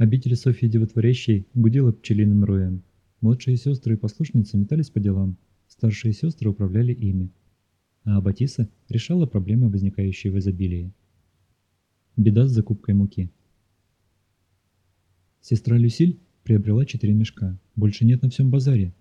Обитель Софьи Дивотворящей гудела пчелиным роем. Младшие сестры и послушницы метались по делам, старшие сестры управляли ими. А Аббатиса решала проблемы, возникающие в изобилии. Беда с закупкой муки. Сестра Люсиль приобрела 4 мешка. Больше нет на всем базаре.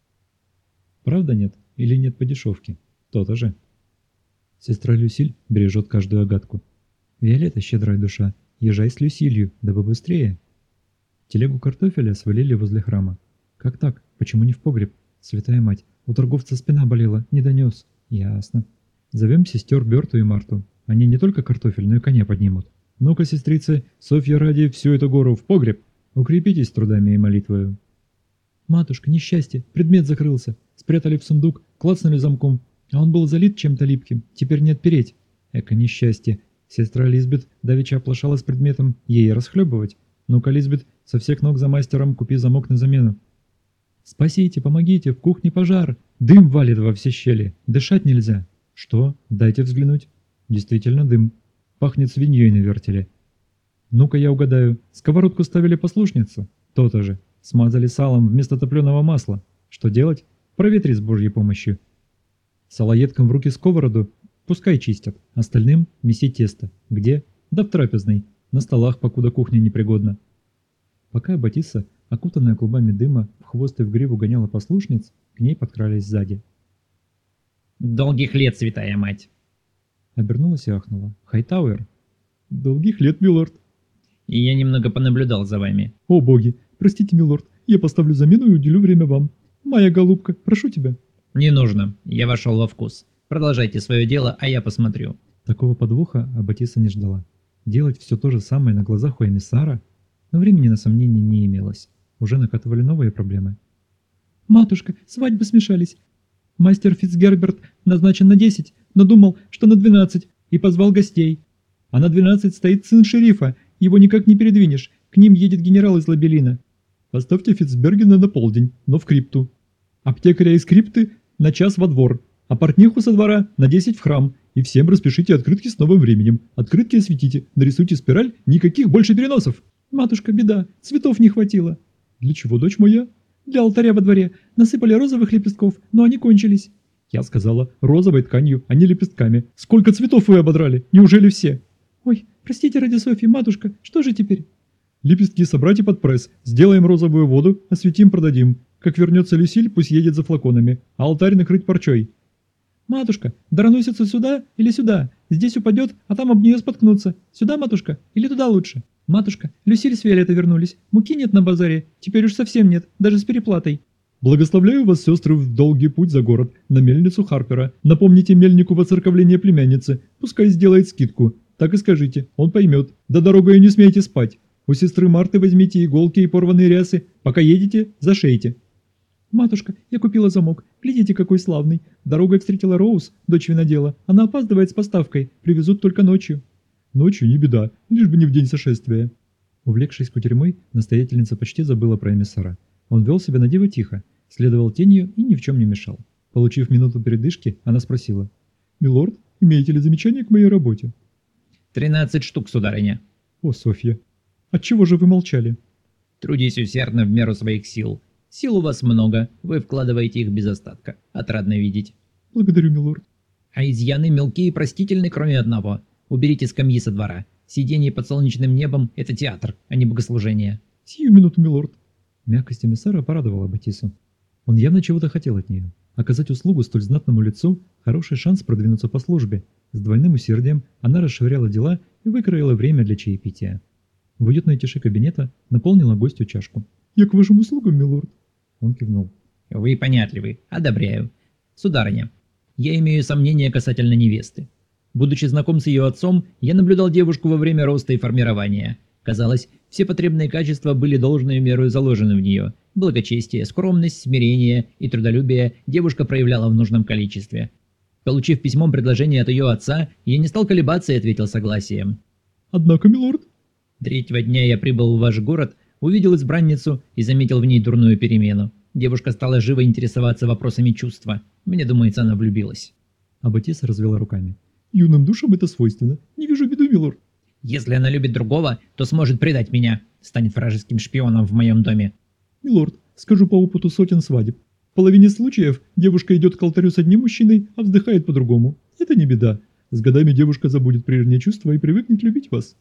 Правда нет? Или нет по дешевке? То-то же. Сестра Люсиль бережет каждую агатку. Виолетта, щедрая душа, езжай с Люсилью, дабы быстрее. Телегу картофеля свалили возле храма. Как так? Почему не в погреб? Святая мать, у торговца спина болела, не донес. Ясно. Зовем сестер Берту и Марту. Они не только картофель, но и коня поднимут. Ну-ка, сестрицы, Софья ради всю эту гору в погреб. Укрепитесь трудами и молитвою. Матушка, несчастье, предмет закрылся. Спрятали в сундук, клацнули замком. А он был залит чем-то липким, теперь не отпереть. Эко несчастье. Сестра Лизбет давеча оплошала с предметом, ей расхлебывать. Ну-ка, Лизбет, со всех ног за мастером купи замок на замену. Спасите, помогите, в кухне пожар. Дым валит во все щели, дышать нельзя. Что? Дайте взглянуть. Действительно дым. Пахнет свиньей на вертеле. Ну-ка я угадаю, сковородку ставили послушницу? То-то же. Смазали салом вместо топленого масла. Что делать? Проветри с Божьей помощью. Салоедкам в руки сковороду, пускай чистят. Остальным меси тесто. Где? Да в трапезной. На столах, покуда кухня непригодна. Пока Аббатиса, окутанная клубами дыма, в хвост и в гриву гоняла послушниц, к ней подкрались сзади. «Долгих лет, святая мать!» Обернулась и ахнула. Хайтауэр. «Долгих лет, милорд!» «И я немного понаблюдал за вами». «О боги! Простите, милорд, я поставлю замену и уделю время вам. Моя голубка, прошу тебя!» «Не нужно, я вошел во вкус. Продолжайте свое дело, а я посмотрю». Такого подвоха Аббатиса не ждала. Делать все то же самое на глазах у эмиссара? Но времени на сомнения не имелось. Уже накатывали новые проблемы. «Матушка, свадьбы смешались. Мастер Фицгерберт назначен на 10, но думал, что на 12, и позвал гостей. А на 12 стоит сын шерифа, его никак не передвинешь, к ним едет генерал из Лабелина. Поставьте Фицбергена на полдень, но в крипту. Аптекаря из крипты на час во двор, а портниху со двора на 10 в храм. И всем распишите открытки с новым временем. Открытки осветите, нарисуйте спираль, никаких больше переносов. Матушка, беда, цветов не хватило». «Для чего, дочь моя?» «Для алтаря во дворе. Насыпали розовых лепестков, но они кончились». «Я сказала, розовой тканью, а не лепестками. Сколько цветов вы ободрали? Неужели все?» «Ой, простите ради Софьи, матушка, что же теперь?» «Лепестки собрать и под пресс. Сделаем розовую воду, осветим, продадим. Как вернется Люсиль, пусть едет за флаконами, а алтарь накрыть парчой». «Матушка, дароносится сюда или сюда? Здесь упадет, а там об нее споткнуться. Сюда, матушка, или туда лучше?» «Матушка, Люсиль с Виолеттой вернулись. Муки нет на базаре. Теперь уж совсем нет, даже с переплатой». «Благословляю вас, сестры, в долгий путь за город, на мельницу Харпера. Напомните мельнику воцерковление племянницы. Пускай сделает скидку. Так и скажите, он поймет. Да дорогой не смейте спать. У сестры Марты возьмите иголки и порванные рясы. Пока едете, зашейте». «Матушка, я купила замок. Глядите, какой славный. Дорогой встретила Роуз, дочь винодела. Она опаздывает с поставкой. Привезут только ночью». «Ночью не беда, лишь бы не в день сошествия». Увлекшись кутерьмой, настоятельница почти забыла про эмиссара. Он вел себя на диво тихо, следовал тенью и ни в чем не мешал. Получив минуту передышки, она спросила. «Милорд, имеете ли замечания к моей работе?» 13 штук, сударыня. «О, Софья, отчего же вы молчали?» Трудись усердно в меру своих сил. Сил у вас много, вы вкладываете их без остатка. Отрадно видеть. «Благодарю, милорд». А изъяны мелкие и простительны, кроме одного. Уберите скамьи со двора. Сидение под солнечным небом – это театр, а не богослужение. «Сию минуту, милорд». Мягкость эмиссара порадовала Аббатису. Он явно чего-то хотел от нее. Оказать услугу столь знатному лицу – хороший шанс продвинуться по службе. С двойным усердием она расшвыряла дела и выкроила время для чаепития. В уютной тиши кабинета наполнила гостю чашку. «Я к вашим услугам, милорд». Он кивнул. Вы понятливы, одобряю. Сударыня, я имею сомнения касательно невесты. Будучи знаком с ее отцом, я наблюдал девушку во время роста и формирования. Казалось, все потребные качества были должной мерой заложены в нее. Благочестие, скромность, смирение и трудолюбие девушка проявляла в нужном количестве. Получив письмом предложение от ее отца, я не стал колебаться и ответил согласием. «Однако, милорд...» 3-го дня я прибыл в ваш город, увидел избранницу и заметил в ней дурную перемену. Девушка стала живо интересоваться вопросами чувства. Мне думается, она влюбилась. Аббатиса развела руками. «Юным душам это свойственно. Не вижу беду, милорд». Если она любит другого, то сможет предать меня, станет вражеским шпионом в моем доме. Милорд, скажу по опыту сотен свадеб. В половине случаев девушка идет к алтарю с одним мужчиной, а вздыхает по-другому. Это не беда. С годами девушка забудет прежние чувства и привыкнет любить вас.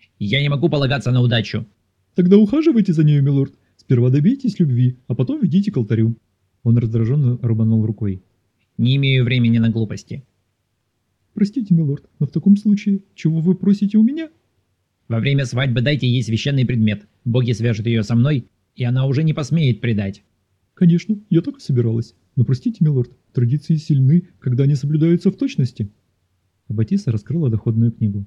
Я не могу полагаться на удачу. Тогда ухаживайте за нею, милорд. Сперва добейтесь любви, а потом ведите к алтарю. Он раздраженно рубанул рукой. Не имею времени на глупости. Простите, милорд, но в таком случае, чего вы просите у меня? Во время свадьбы дайте ей священный предмет. Боги свяжут ее со мной, и она уже не посмеет предать. Конечно, я так и собиралась. Но простите, милорд, традиции сильны, когда они соблюдаются в точности. Аббатиса раскрыла доходную книгу.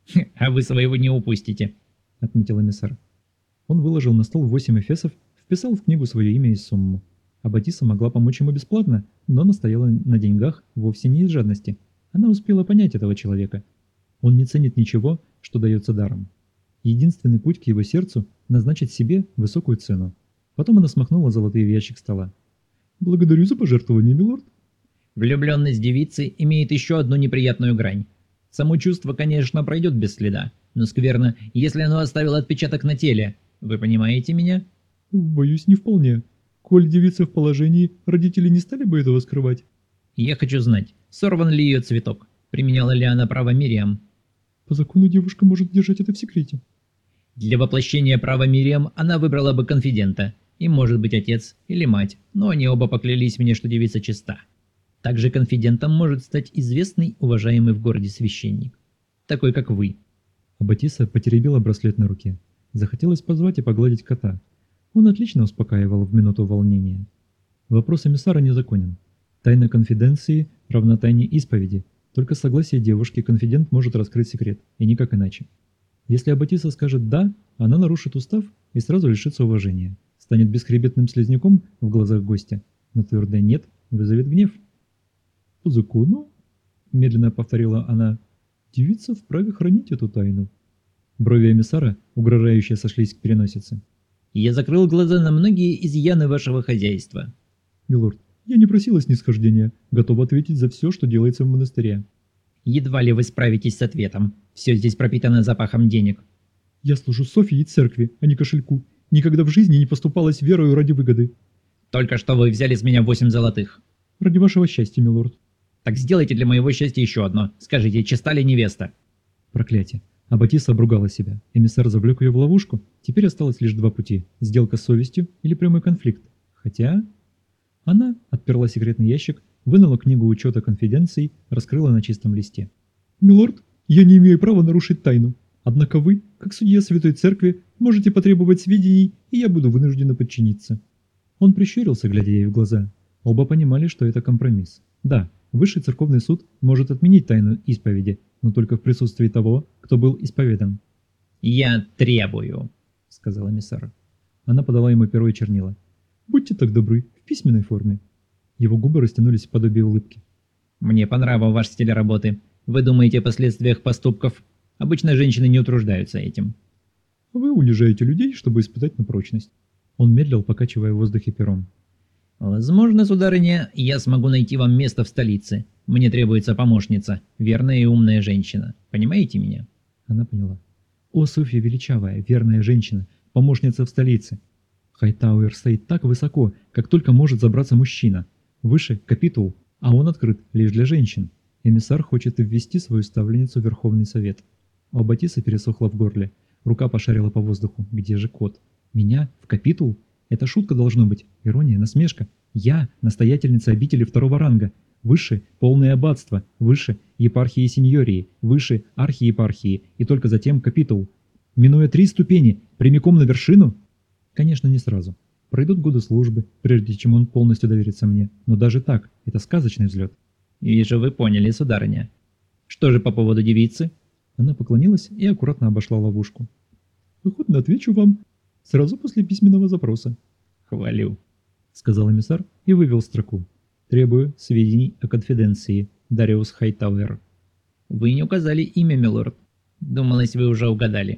А вы своего не упустите, отметил эмиссар. Он выложил на стол 8 эфесов, вписал в книгу свое имя и сумму. Аббатиса могла помочь ему бесплатно, но настояла на деньгах вовсе не из жадности. Она успела понять этого человека. Он не ценит ничего, что дается даром. Единственный путь к его сердцу – назначить себе высокую цену. Потом она смахнула золотые в ящик стола. «Благодарю за пожертвование, милорд». Влюбленность девицы имеет еще одну неприятную грань. Само чувство, конечно, пройдет без следа, но скверно, если оно оставило отпечаток на теле. Вы понимаете меня? Боюсь, не вполне. Коль девица в положении, родители не стали бы этого скрывать. Я хочу знать, сорван ли ее цветок, применяла ли она право Мириам. По закону девушка может держать это в секрете. Для воплощения права Мириам она выбрала бы конфидента. Им может быть отец или мать, но они оба поклялись мне, что девица чиста. Также конфидентом может стать известный, уважаемый в городе священник. Такой, как вы. Аббатиса потеребила браслет на руке. Захотелось позвать и погладить кота. Он отлично успокаивал в минуту волнения. Вопрос эмиссара незаконен. Тайна конфиденции равна тайне исповеди. Только с согласия девушки конфидент может раскрыть секрет, и никак иначе. Если Аббатиса скажет «да», она нарушит устав и сразу лишится уважения. Станет бесхребетным слизняком в глазах гостя, но твердое «нет» вызовет гнев. «По закону», — медленно повторила она, — «девица вправе хранить эту тайну». Брови эмиссара угрожающе сошлись к переносице. Я закрыл глаза на многие изъяны вашего хозяйства. «Милорд, я не просила снисхождения, готов ответить за все, что делается в монастыре». Едва ли вы справитесь с ответом. Все здесь пропитано запахом денег. «Я служу Софии и церкви, а не кошельку. Никогда в жизни не поступалась верою ради выгоды». Только что вы взяли с меня 8 золотых. «Ради вашего счастья, милорд». Так сделайте для моего счастья еще одно. Скажите, чиста ли невеста? Проклятие. Аббатиса обругала себя. Эмиссар завлек ее в ловушку. Теперь осталось лишь два пути. Сделка с совестью или прямой конфликт. Хотя... Она отперла секретный ящик, вынула книгу учета конфиденций, раскрыла на чистом листе. «Милорд, я не имею права нарушить тайну. Однако вы, как судья Святой Церкви, можете потребовать сведений, и я буду вынуждена подчиниться». Он прищурился, глядя ей в глаза. Оба понимали, что это компромисс. Да, Высший церковный суд может отменить тайну исповеди, но только в присутствии того, кто был исповедан. «Я требую», — сказал эмиссар. Она подала ему перо и чернила. «Будьте так добры, в письменной форме». Его губы растянулись в подобие улыбки. «Мне по нраву ваш стиль работы. Вы думаете о последствиях поступков? Обычно женщины не утруждаются этим». «Вы унижаете людей, чтобы испытать на прочность». Он медлил, покачивая в воздухе пером. «Возможно, сударыня, я смогу найти вам место в столице. Мне требуется помощница, верная и умная женщина. Понимаете меня?» Она поняла. «О, Софья величавая, верная женщина, помощница в столице. Хайтауэр стоит так высоко, как только может забраться мужчина. Выше – капитул, а он открыт лишь для женщин. Эмиссар хочет ввести свою ставленницу в Верховный Совет». У Аббатисы пересохло в горле. Рука пошарила по воздуху. «Где же кот? Меня? В капитул? Это шутка должно быть. Ирония, насмешка. Я – настоятельница обители второго ранга. Выше – полное аббатство. Выше – епархии и сеньории. Выше – архиепархии. И только затем капитул. Минуя 3 ступени, прямиком на вершину? Конечно, не сразу. Пройдут годы службы, прежде чем он полностью доверится мне. Но даже так, это сказочный взлет. «Вижу, вы поняли, сударыня. Что же по поводу девицы?» Она поклонилась и аккуратно обошла ловушку. «Охотно отвечу вам сразу после письменного запроса». «Хвалю», — сказал эмиссар и вывел строку. «Требую сведений о конфиденции. Дариус Хайтауэр». «Вы не указали имя, милорд. Думалось, вы уже угадали».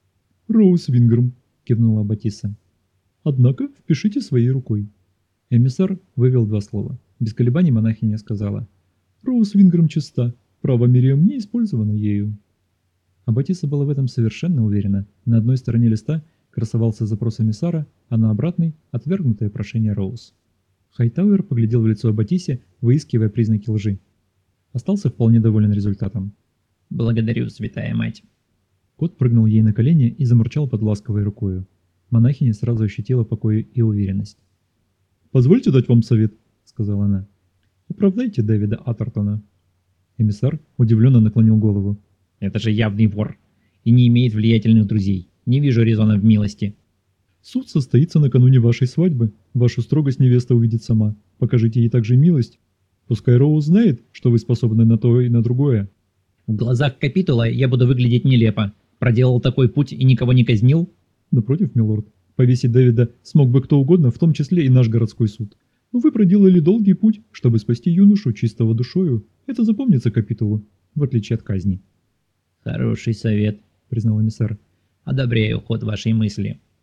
«Роуз Винграм», — кивнула Аббатиса. «Однако впишите своей рукой». Эмиссар вывел 2 слова. Без колебаний монахиня сказала. «Роуз Винграм чиста. Право Мириам не использовано ею». Аббатиса была в этом совершенно уверена. На одной стороне листа красовался запрос эмиссара, а на обратной – отвергнутое прошение Роуз. Хайтауэр поглядел в лицо Аббатисе, выискивая признаки лжи. Остался вполне доволен результатом. «Благодарю, святая мать». Кот прыгнул ей на колени и замурчал под ласковой рукою. Монахиня сразу ощутила покой и уверенность. «Позвольте дать вам совет», — сказала она. «Оправдайте Дэвида Атертона». Эмиссар удивленно наклонил голову. «Это же явный вор и не имеет влиятельных друзей. Не вижу резона в милости». «Суд состоится накануне вашей свадьбы. Вашу строгость невеста увидит сама. Покажите ей также милость. Пускай Роуз знает, что вы способны на то и на другое». «В глазах капитула я буду выглядеть нелепо. Проделал такой путь и никого не казнил?» «Напротив, милорд, повесить Дэвида смог бы кто угодно, в том числе и наш городской суд. Но вы проделали долгий путь, чтобы спасти юношу чистого душою. Это запомнится капитулу, в отличие от казни». «Хороший совет», — признал эмиссар. «Одобряю ход вашей мысли».